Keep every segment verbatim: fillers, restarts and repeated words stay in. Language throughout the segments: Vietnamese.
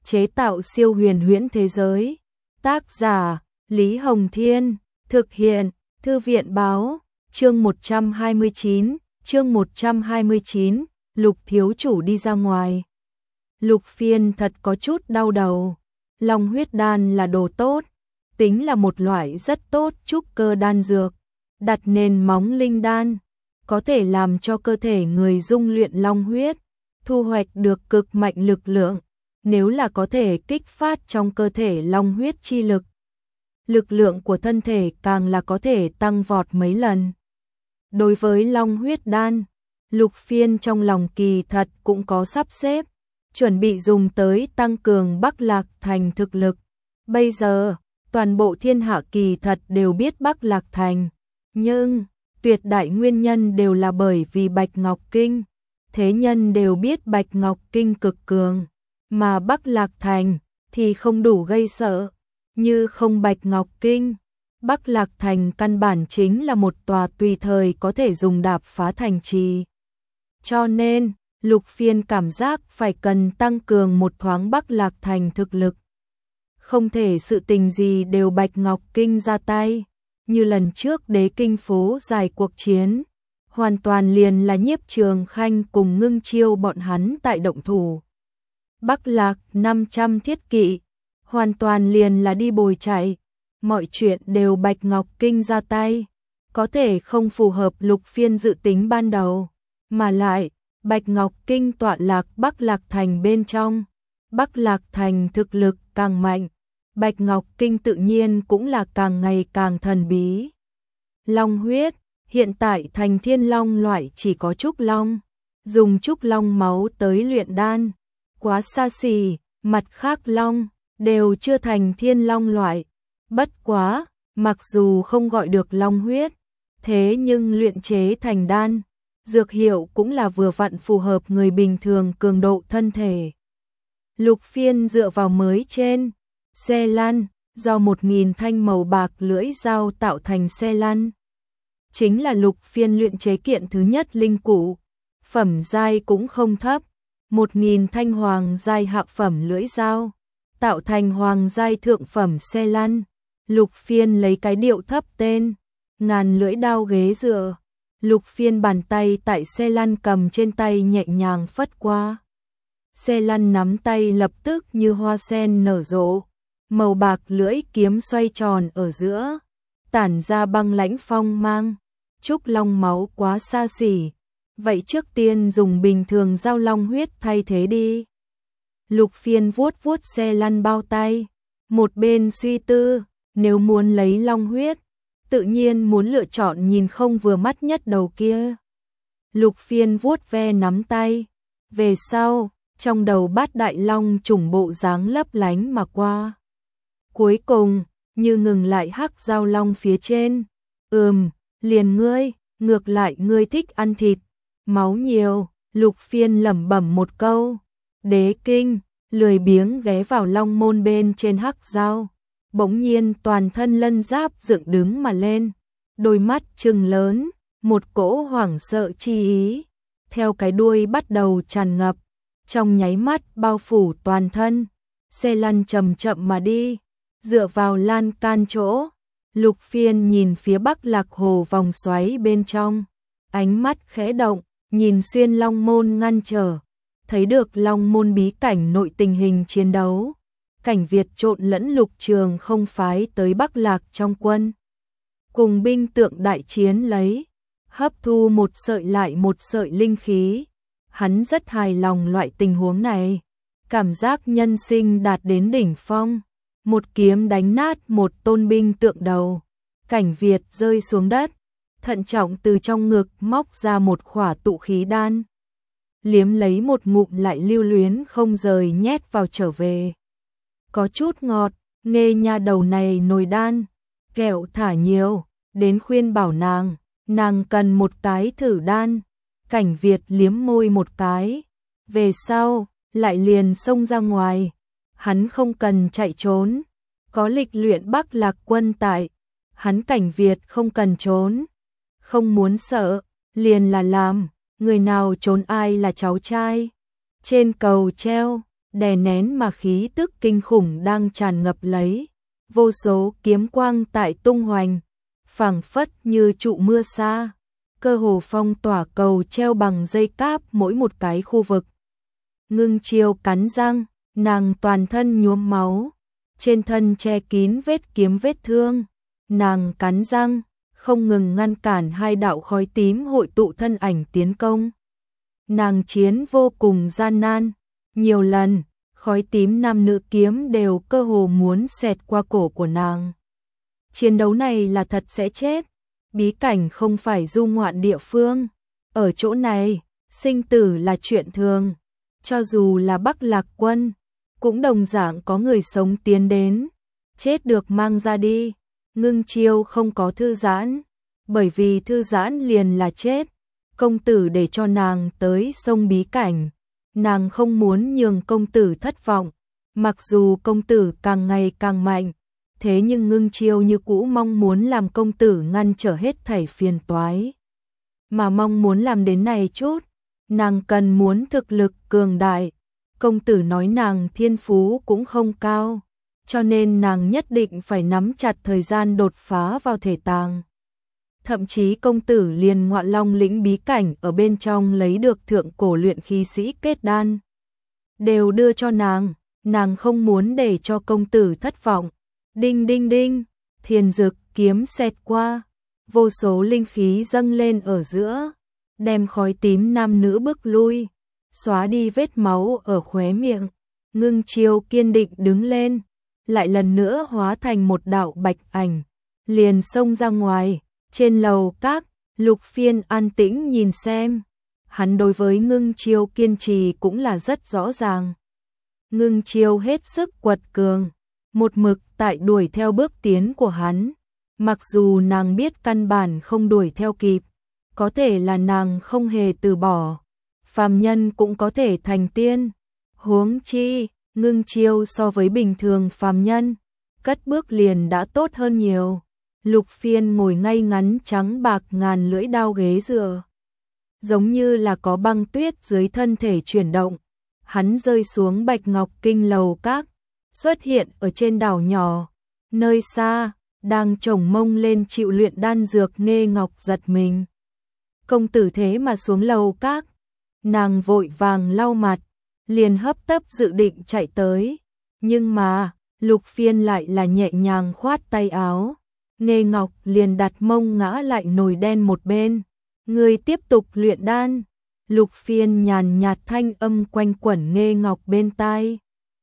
chế tạo siêu huyền huyễn thế giới. Tác giả, Lý Hồng Thiên, thực hiện, Thư viện Báo, chương một trăm hai mươi chín, chương một trăm hai mươi chín, Lục thiếu chủ đi ra ngoài. Lục Phiên thật có chút đau đầu, long huyết đan là đồ tốt, tính là một loại rất tốt trúc cơ đan dược, đặt nền móng linh đan, có thể làm cho cơ thể người dung luyện long huyết, thu hoạch được cực mạnh lực lượng, nếu là có thể kích phát trong cơ thể long huyết chi lực. Lực lượng của thân thể càng là có thể tăng vọt mấy lần. Đối với long huyết đan, Lục Phiên trong lòng kỳ thật cũng có sắp xếp, chuẩn bị dùng tới tăng cường Bắc Lạc Thành thực lực. Bây giờ, toàn bộ thiên hạ kỳ thật đều biết Bắc Lạc Thành, nhưng tuyệt đại nguyên nhân đều là bởi vì Bạch Ngọc Kinh. Thế nhân đều biết Bạch Ngọc Kinh cực cường, mà Bắc Lạc Thành thì không đủ gây sợ. Như không Bạch Ngọc Kinh, Bắc Lạc Thành căn bản chính là một tòa tùy thời có thể dùng đạp phá thành trì. Cho nên, Lục Phiên cảm giác phải cần tăng cường một thoáng Bắc Lạc Thành thực lực. Không thể sự tình gì đều Bạch Ngọc Kinh ra tay, như lần trước Đế Kinh phố dài cuộc chiến, hoàn toàn liền là Nhiếp Trường Khanh cùng Ngưng Chiêu bọn hắn tại động thủ. Bắc Lạc năm trăm thiết kỵ, hoàn toàn liền là đi bồi chạy, mọi chuyện đều Bạch Ngọc Kinh ra tay, có thể không phù hợp Lục Phiên dự tính ban đầu, mà lại, Bạch Ngọc Kinh tọa lạc Bắc Lạc Thành bên trong, Bắc Lạc Thành thực lực càng mạnh, Bạch Ngọc Kinh tự nhiên cũng là càng ngày càng thần bí. Long huyết, hiện tại thành thiên long loại chỉ có trúc long, dùng trúc long máu tới luyện đan, quá xa xỉ, mặt khác long đều chưa thành thiên long loại. Bất quá, mặc dù không gọi được long huyết, thế nhưng luyện chế thành đan, dược hiệu cũng là vừa vặn phù hợp người bình thường cường độ thân thể. Lục Phiên dựa vào mới trên xe lăn, do một nghìn thanh màu bạc lưỡi dao tạo thành xe lăn. Chính là Lục Phiên luyện chế kiện thứ nhất linh cụ, phẩm giai cũng không thấp, một nghìn thanh hoàng giai hạ phẩm lưỡi dao, tạo thành hoàng giai thượng phẩm xe lăn. Lục Phiên lấy cái điệu thấp tên, ngàn lưỡi đao ghế dựa. Lục Phiên bàn tay tại xe lăn cầm trên tay nhẹ nhàng phất qua. Xe lăn nắm tay lập tức như hoa sen nở rộ, màu bạc lưỡi kiếm xoay tròn ở giữa, tản ra băng lãnh phong mang. Trúc long máu quá xa xỉ, vậy trước tiên dùng bình thường dao long huyết thay thế đi. Lục Phiên vuốt vuốt xe lăn bao tay, một bên suy tư, nếu muốn lấy long huyết, tự nhiên muốn lựa chọn nhìn không vừa mắt nhất đầu kia. Lục Phiên vuốt ve nắm tay, về sau, trong đầu bát đại long trùng bộ dáng lấp lánh mà qua. Cuối cùng, như ngừng lại hắc dao long phía trên. Ừm, liền ngươi, ngược lại ngươi thích ăn thịt, máu nhiều. Lục Phiên lẩm bẩm một câu. Đế Kinh, lười biếng ghé vào long môn bên trên hắc dao. Bỗng nhiên toàn thân lân giáp dựng đứng mà lên, đôi mắt trừng lớn, một cỗ hoảng sợ chi ý, theo cái đuôi bắt đầu tràn ngập, trong nháy mắt bao phủ toàn thân, xe lăn chậm chậm mà đi, dựa vào lan can chỗ. Lục Phiên nhìn phía Bắc Lạc Hồ vòng xoáy bên trong, ánh mắt khẽ động, nhìn xuyên long môn ngăn trở, thấy được long môn bí cảnh nội tình hình chiến đấu. Cảnh Việt trộn lẫn Lục Trường không phái tới Bắc Lạc trong quân, cùng binh tượng đại chiến lấy, hấp thu một sợi lại một sợi linh khí. Hắn rất hài lòng loại tình huống này, cảm giác nhân sinh đạt đến đỉnh phong, một kiếm đánh nát một tôn binh tượng đầu. Cảnh Việt rơi xuống đất, thận trọng từ trong ngực móc ra một khỏa tụ khí đan, liếm lấy một ngụm lại lưu luyến không rời nhét vào trở về. Có chút ngọt, nghe nha đầu này nồi đan, kẹo thả nhiều, đến khuyên bảo nàng, nàng cần một cái thử đan. Cảnh Việt liếm môi một cái, về sau, lại liền xông ra ngoài. Hắn không cần chạy trốn, có lịch luyện Bắc Lạc quân tại, hắn Cảnh Việt không cần trốn, không muốn sợ, liền là làm, người nào trốn ai là cháu trai. Trên cầu treo, đè nén mà khí tức kinh khủng đang tràn ngập lấy, vô số kiếm quang tại tung hoành, phảng phất như trụ mưa sa, cơ hồ phong tỏa cầu treo bằng dây cáp mỗi một cái khu vực. Ngưng Chiêu cắn răng, nàng toàn thân nhuốm máu, trên thân che kín vết kiếm vết thương, nàng cắn răng, không ngừng ngăn cản hai đạo khói tím hội tụ thân ảnh tiến công. Nàng chiến vô cùng gian nan, nhiều lần, khói tím nam nữ kiếm đều cơ hồ muốn xẹt qua cổ của nàng. Chiến đấu này là thật sẽ chết, bí cảnh không phải du ngoạn địa phương, ở chỗ này, sinh tử là chuyện thường, cho dù là Bắc Lạc Quân, cũng đồng dạng có người sống tiến đến, chết được mang ra đi. Ngưng Chiêu không có thư giãn, bởi vì thư giãn liền là chết. Công tử để cho nàng tới sông bí cảnh, nàng không muốn nhường công tử thất vọng, mặc dù công tử càng ngày càng mạnh, thế nhưng Ngưng Chiêu như cũ mong muốn làm công tử ngăn trở hết thảy phiền toái. Mà mong muốn làm đến này chút, nàng cần muốn thực lực cường đại. Công tử nói nàng thiên phú cũng không cao, cho nên nàng nhất định phải nắm chặt thời gian đột phá vào thể tàng. Thậm chí công tử liền Ngọa Long lĩnh bí cảnh ở bên trong lấy được thượng cổ luyện khí sĩ kết đan, đều đưa cho nàng, nàng không muốn để cho công tử thất vọng. Đinh đinh đinh, thiền dực kiếm xẹt qua, vô số linh khí dâng lên ở giữa, đem khói tím nam nữ bước lui, xóa đi vết máu ở khóe miệng. Ngưng Chiêu kiên định đứng lên, lại lần nữa hóa thành một đạo bạch ảnh, liền xông ra ngoài. Trên lầu các, Lục Phiên an tĩnh nhìn xem, hắn đối với Ngưng Chiêu kiên trì cũng là rất rõ ràng. Ngưng Chiêu hết sức quật cường, một mực tại đuổi theo bước tiến của hắn, mặc dù nàng biết căn bản không đuổi theo kịp, có thể là nàng không hề từ bỏ, phàm nhân cũng có thể thành tiên, huống chi, Ngưng Chiêu so với bình thường phàm nhân, cất bước liền đã tốt hơn nhiều. Lục Phiên ngồi ngay ngắn trắng bạc ngàn lưỡi đao ghế dựa, giống như là có băng tuyết dưới thân thể chuyển động. Hắn rơi xuống Bạch Ngọc Kinh lầu các, xuất hiện ở trên đảo nhỏ, nơi xa, đang chồng mông lên chịu luyện đan dược. Nghê Ngọc giật mình. Công tử thế mà xuống lầu các, nàng vội vàng lau mặt, liền hấp tấp dự định chạy tới, nhưng mà, Lục Phiên lại là nhẹ nhàng khoát tay áo. Nghê Ngọc liền đặt mông ngã lại nồi đen một bên. Người tiếp tục luyện đan. Lục Phiên nhàn nhạt thanh âm quanh quẩn Nghê Ngọc bên tai.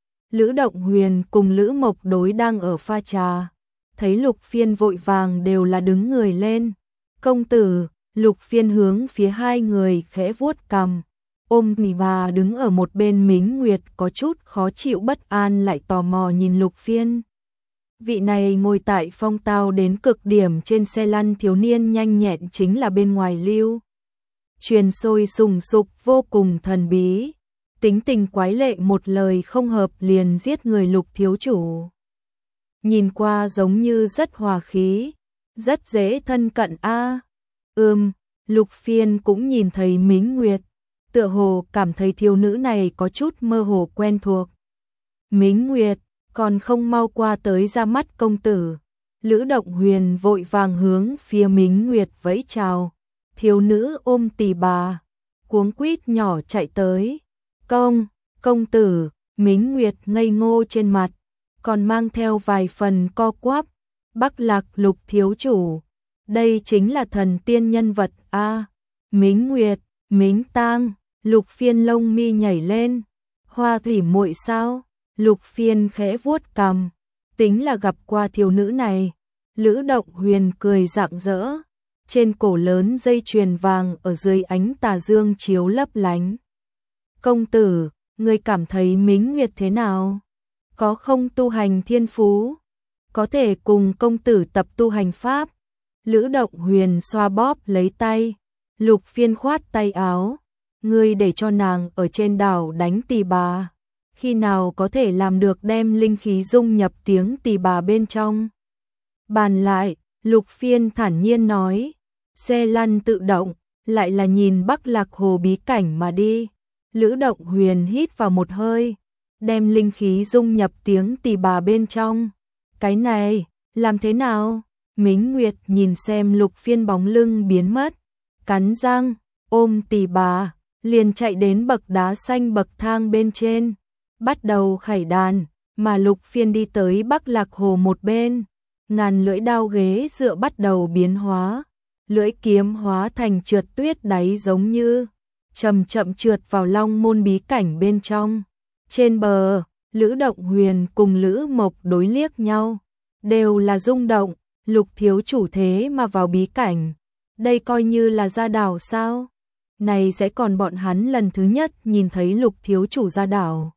Lữ Động Huyền cùng Lữ Mộc Đối đang ở pha trà, thấy Lục Phiên vội vàng đều là đứng người lên. Công tử. Lục Phiên hướng phía hai người khẽ vuốt cằm, ôm mì bà đứng ở một bên. Mính Nguyệt có chút khó chịu bất an lại tò mò nhìn Lục Phiên. Vị này ngồi tại phong tao đến cực điểm trên xe lăn thiếu niên nhanh nhẹn chính là bên ngoài lưu truyền sôi sùng sục, vô cùng thần bí, tính tình quái lệ, một lời không hợp liền giết người. Lục thiếu chủ nhìn qua giống như rất hòa khí, rất dễ thân cận a. À, ừm, Lục Phiên cũng nhìn thấy Mính Nguyệt, tựa hồ cảm thấy thiếu nữ này có chút mơ hồ quen thuộc. Mính Nguyệt, còn không mau qua tới ra mắt công tử. Lữ Động Huyền vội vàng hướng phía Mính Nguyệt vẫy chào. Thiếu nữ ôm tỉ bà, cuống quýt nhỏ chạy tới. Công, công tử. Mính Nguyệt ngây ngô trên mặt, còn mang theo vài phần co quắp. Bắc Lạc Lục thiếu chủ, đây chính là thần tiên nhân vật a. À, Mính Nguyệt, Mính Tang. Lục Phiên lông mi nhảy lên. Hoa thủy muội sao? Lục Phiên khẽ vuốt cằm, tính là gặp qua thiếu nữ này. Lữ Động Huyền cười rạng rỡ, trên cổ lớn dây chuyền vàng ở dưới ánh tà dương chiếu lấp lánh. Công tử, ngươi cảm thấy Mính Nguyệt thế nào? Có không tu hành thiên phú? Có thể cùng công tử tập tu hành pháp. Lữ Động Huyền xoa bóp lấy tay. Lục Phiên khoát tay áo, ngươi để cho nàng ở trên đảo đánh tỳ bà, khi nào có thể làm được đem linh khí dung nhập tiếng tỳ bà bên trong? Bàn lại, Lục Phiên thản nhiên nói, xe lăn tự động, lại là nhìn Bắc Lạc Hồ bí cảnh mà đi. Lữ Động Huyền hít vào một hơi, đem linh khí dung nhập tiếng tỳ bà bên trong. Cái này, làm thế nào? Mính Nguyệt nhìn xem Lục Phiên bóng lưng biến mất, cắn răng, ôm tỳ bà, liền chạy đến bậc đá xanh bậc thang bên trên, bắt đầu khải đàn, mà Lục Phiên đi tới Bắc Lạc Hồ một bên, ngàn lưỡi đao ghế dựa bắt đầu biến hóa, lưỡi kiếm hóa thành trượt tuyết đáy giống như chậm chậm trượt vào Long Môn bí cảnh bên trong. Trên bờ, Lữ Động Huyền cùng Lữ Mộc đối liếc nhau, đều là rung động, Lục thiếu chủ thế mà vào bí cảnh, đây coi như là ra đảo sao? Này sẽ còn bọn hắn lần thứ nhất nhìn thấy Lục thiếu chủ ra đảo.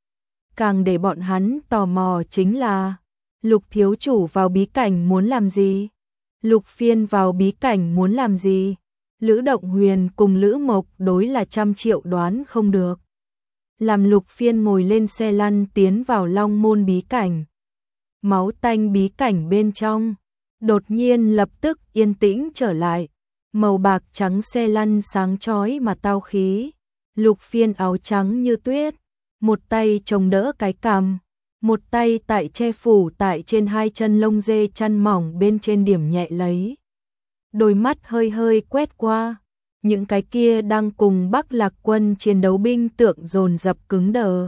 Càng để bọn hắn tò mò chính là Lục thiếu chủ vào bí cảnh muốn làm gì? Lục Phiên vào bí cảnh muốn làm gì? Lữ Động Huyền cùng Lữ Mộc đối là trăm triệu đoán không được. Làm Lục Phiên ngồi lên xe lăn tiến vào Long Môn bí cảnh. Máu tanh bí cảnh bên trong, đột nhiên lập tức yên tĩnh trở lại. Màu bạc trắng xe lăn sáng chói mà tao khí. Lục Phiên áo trắng như tuyết, một tay chống đỡ cái cằm, một tay tại che phủ tại trên hai chân lông dê chăn mỏng bên trên điểm nhẹ lấy. Đôi mắt hơi hơi quét qua, những cái kia đang cùng Bắc Lạc quân chiến đấu binh tượng dồn dập cứng đờ.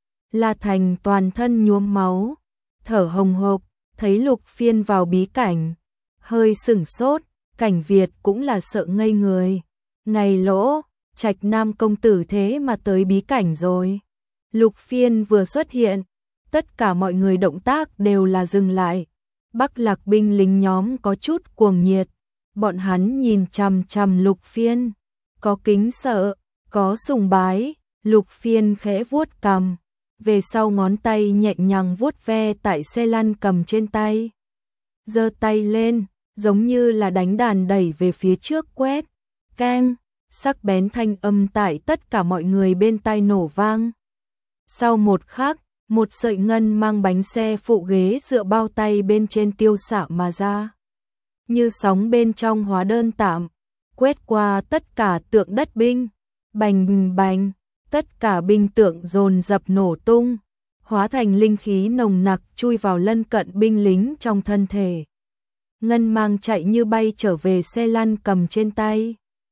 La Thành toàn thân nhuốm máu, thở hồng hộc, thấy Lục Phiên vào bí cảnh, hơi sửng sốt, Cảnh Việt cũng là sợ ngây người. Ngày lỗ, Trạch Nam công tử thế mà tới bí cảnh rồi. Lục Phiên vừa xuất hiện, tất cả mọi người động tác đều là dừng lại. Bắc Lạc binh lính nhóm có chút cuồng nhiệt, bọn hắn nhìn chằm chằm Lục Phiên, có kính sợ, có sùng bái. Lục Phiên khẽ vuốt cằm, về sau ngón tay nhẹ nhàng vuốt ve tại xe lăn cầm trên tay, giơ tay lên, giống như là đánh đàn đẩy về phía trước quét, keng, sắc bén thanh âm tại tất cả mọi người bên tai nổ vang. Sau một khắc, một sợi ngân mang bánh xe phụ ghế dựa bao tay bên trên tiêu xạ mà ra. Như sóng bên trong hóa đơn tạm, quét qua tất cả tượng đất binh, bành bành, tất cả binh tượng dồn dập nổ tung, hóa thành linh khí nồng nặc chui vào lân cận binh lính trong thân thể. Ngân mang chạy như bay trở về xe lăn cầm trên tay,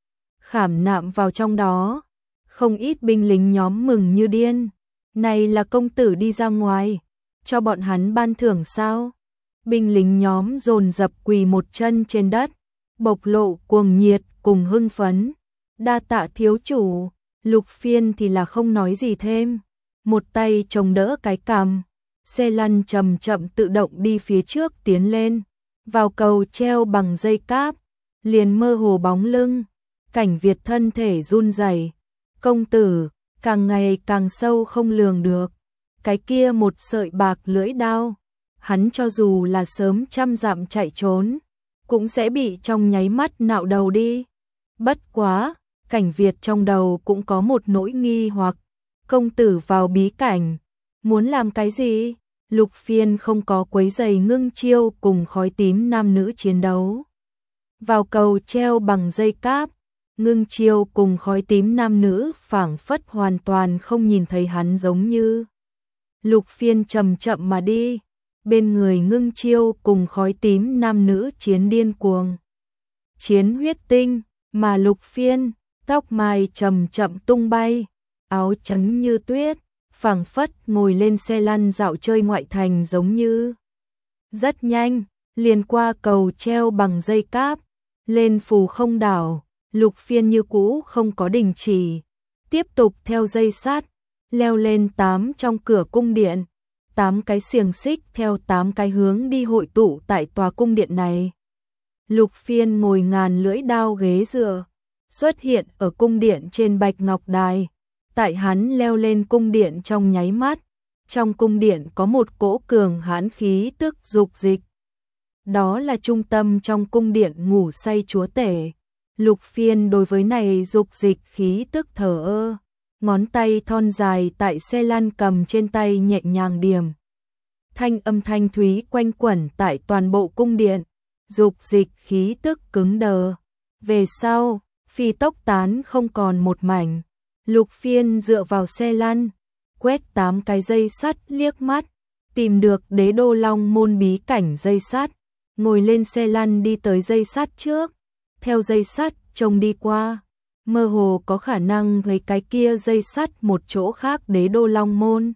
khảm nạm vào trong đó. Không ít binh lính nhóm mừng như điên. Này là công tử đi ra ngoài, cho bọn hắn ban thưởng sao? Binh lính nhóm dồn dập quỳ một chân trên đất, bộc lộ cuồng nhiệt cùng hưng phấn. Đa tạ thiếu chủ. Lục Phiên thì là không nói gì thêm, một tay chống đỡ cái cằm, xe lăn chậm chậm tự động đi phía trước tiến lên, vào cầu treo bằng dây cáp, liền mơ hồ bóng lưng. Cảnh Việt thân thể run rẩy, công tử càng ngày càng sâu không lường được, cái kia một sợi bạc lưỡi đao, hắn cho dù là sớm trăm dặm chạy trốn, cũng sẽ bị trong nháy mắt nạo đầu đi. Bất quá, Cảnh Việt trong đầu cũng có một nỗi nghi hoặc, công tử vào bí cảnh, muốn làm cái gì? Lục Phiên không có quấy giày Ngưng Chiêu cùng Khói Tím nam nữ chiến đấu. Vào cầu treo bằng dây cáp, Ngưng Chiêu cùng Khói Tím nam nữ phảng phất hoàn toàn không nhìn thấy hắn giống như. Lục Phiên chậm chậm mà đi, bên người Ngưng Chiêu cùng Khói Tím nam nữ chiến điên cuồng, chiến huyết tinh, mà Lục Phiên, tóc mai chậm chậm tung bay, áo trắng như tuyết, phảng phất ngồi lên xe lăn dạo chơi ngoại thành giống như. Rất nhanh, liền qua cầu treo bằng dây cáp, lên phù không đảo. Lục Phiên như cũ không có đình chỉ, tiếp tục theo dây sắt, leo lên tám trong cửa cung điện, tám cái xiềng xích theo tám cái hướng đi hội tụ tại tòa cung điện này. Lục Phiên ngồi ngàn lưỡi đao ghế dựa, xuất hiện ở cung điện trên bạch ngọc đài. Tại hắn leo lên cung điện trong nháy mắt, trong cung điện có một cỗ cường hãn khí tức dục dịch. Đó là trung tâm trong cung điện ngủ say chúa tể. Lục Phiên đối với này dục dịch khí tức thờ ơ, ngón tay thon dài tại xe lăn cầm trên tay nhẹ nhàng điểm. Thanh âm thanh thúy quanh quẩn tại toàn bộ cung điện, dục dịch khí tức cứng đờ. Về sau, phi tốc tán không còn một mảnh. Lục Phiên dựa vào xe lăn, quét tám cái dây sắt liếc mắt, tìm được Đế Đô Long môn bí cảnh dây sắt, ngồi lên xe lăn đi tới dây sắt trước, theo dây sắt trông đi qua, mơ hồ có khả năng thấy cái kia dây sắt một chỗ khác Đế Đô Long môn.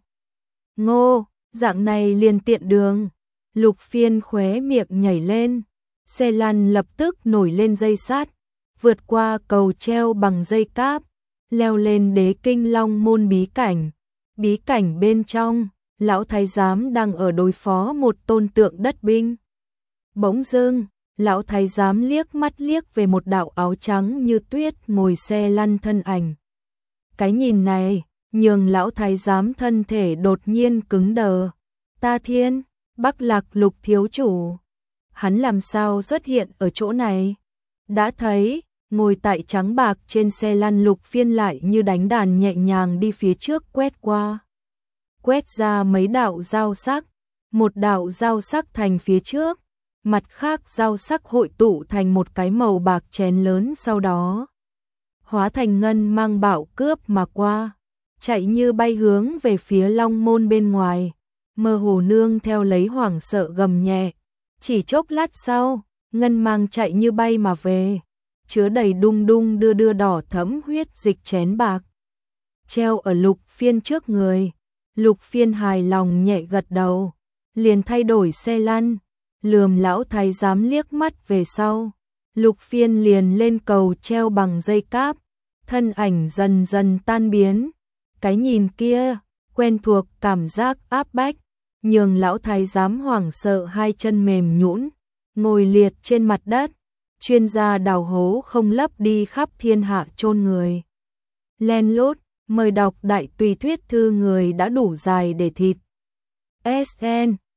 Ngô, dạng này liền tiện đường. Lục Phiên khóe miệng nhảy lên, xe lăn lập tức nổi lên dây sắt, vượt qua cầu treo bằng dây cáp, leo lên Đế Kinh Long môn bí cảnh. Bí cảnh bên trong, lão thái giám đang ở đối phó một tôn tượng đất binh. Bỗng dưng, lão thái giám liếc mắt liếc về một đạo áo trắng như tuyết ngồi xe lăn thân ảnh. Cái nhìn này, nhường lão thái giám thân thể đột nhiên cứng đờ. Ta Thiên, Bắc Lạc Lục thiếu chủ. Hắn làm sao xuất hiện ở chỗ này? Đã thấy, ngồi tại trắng bạc trên xe lăn Lục Phiên lại như đánh đàn nhẹ nhàng đi phía trước quét qua. Quét ra mấy đạo dao sắc, một đạo dao sắc thành phía trước, mặt khác dao sắc hội tụ thành một cái màu bạc chén lớn, sau đó hóa thành ngân mang bạo cướp mà qua, chạy như bay hướng về phía Long môn bên ngoài. Mơ hồ nương theo lấy hoảng sợ gầm nhẹ, chỉ chốc lát sau, ngân mang chạy như bay mà về, chứa đầy đung đung đưa đưa đỏ thẫm huyết dịch chén bạc, treo ở Lục Phiên trước người. Lục Phiên hài lòng nhẹ gật đầu, liền thay đổi xe lăn, lườm lão thái giám liếc mắt về sau. Lục Phiên liền lên cầu treo bằng dây cáp, thân ảnh dần dần tan biến. Cái nhìn kia, quen thuộc cảm giác áp bách, nhường lão thái giám hoảng sợ hai chân mềm nhũn, ngồi liệt trên mặt đất. Chuyên gia đào hố không lấp đi khắp thiên hạ chôn người. Len lút, mời đọc đại tùy thuyết thư người đã đủ dài để thịt. ét en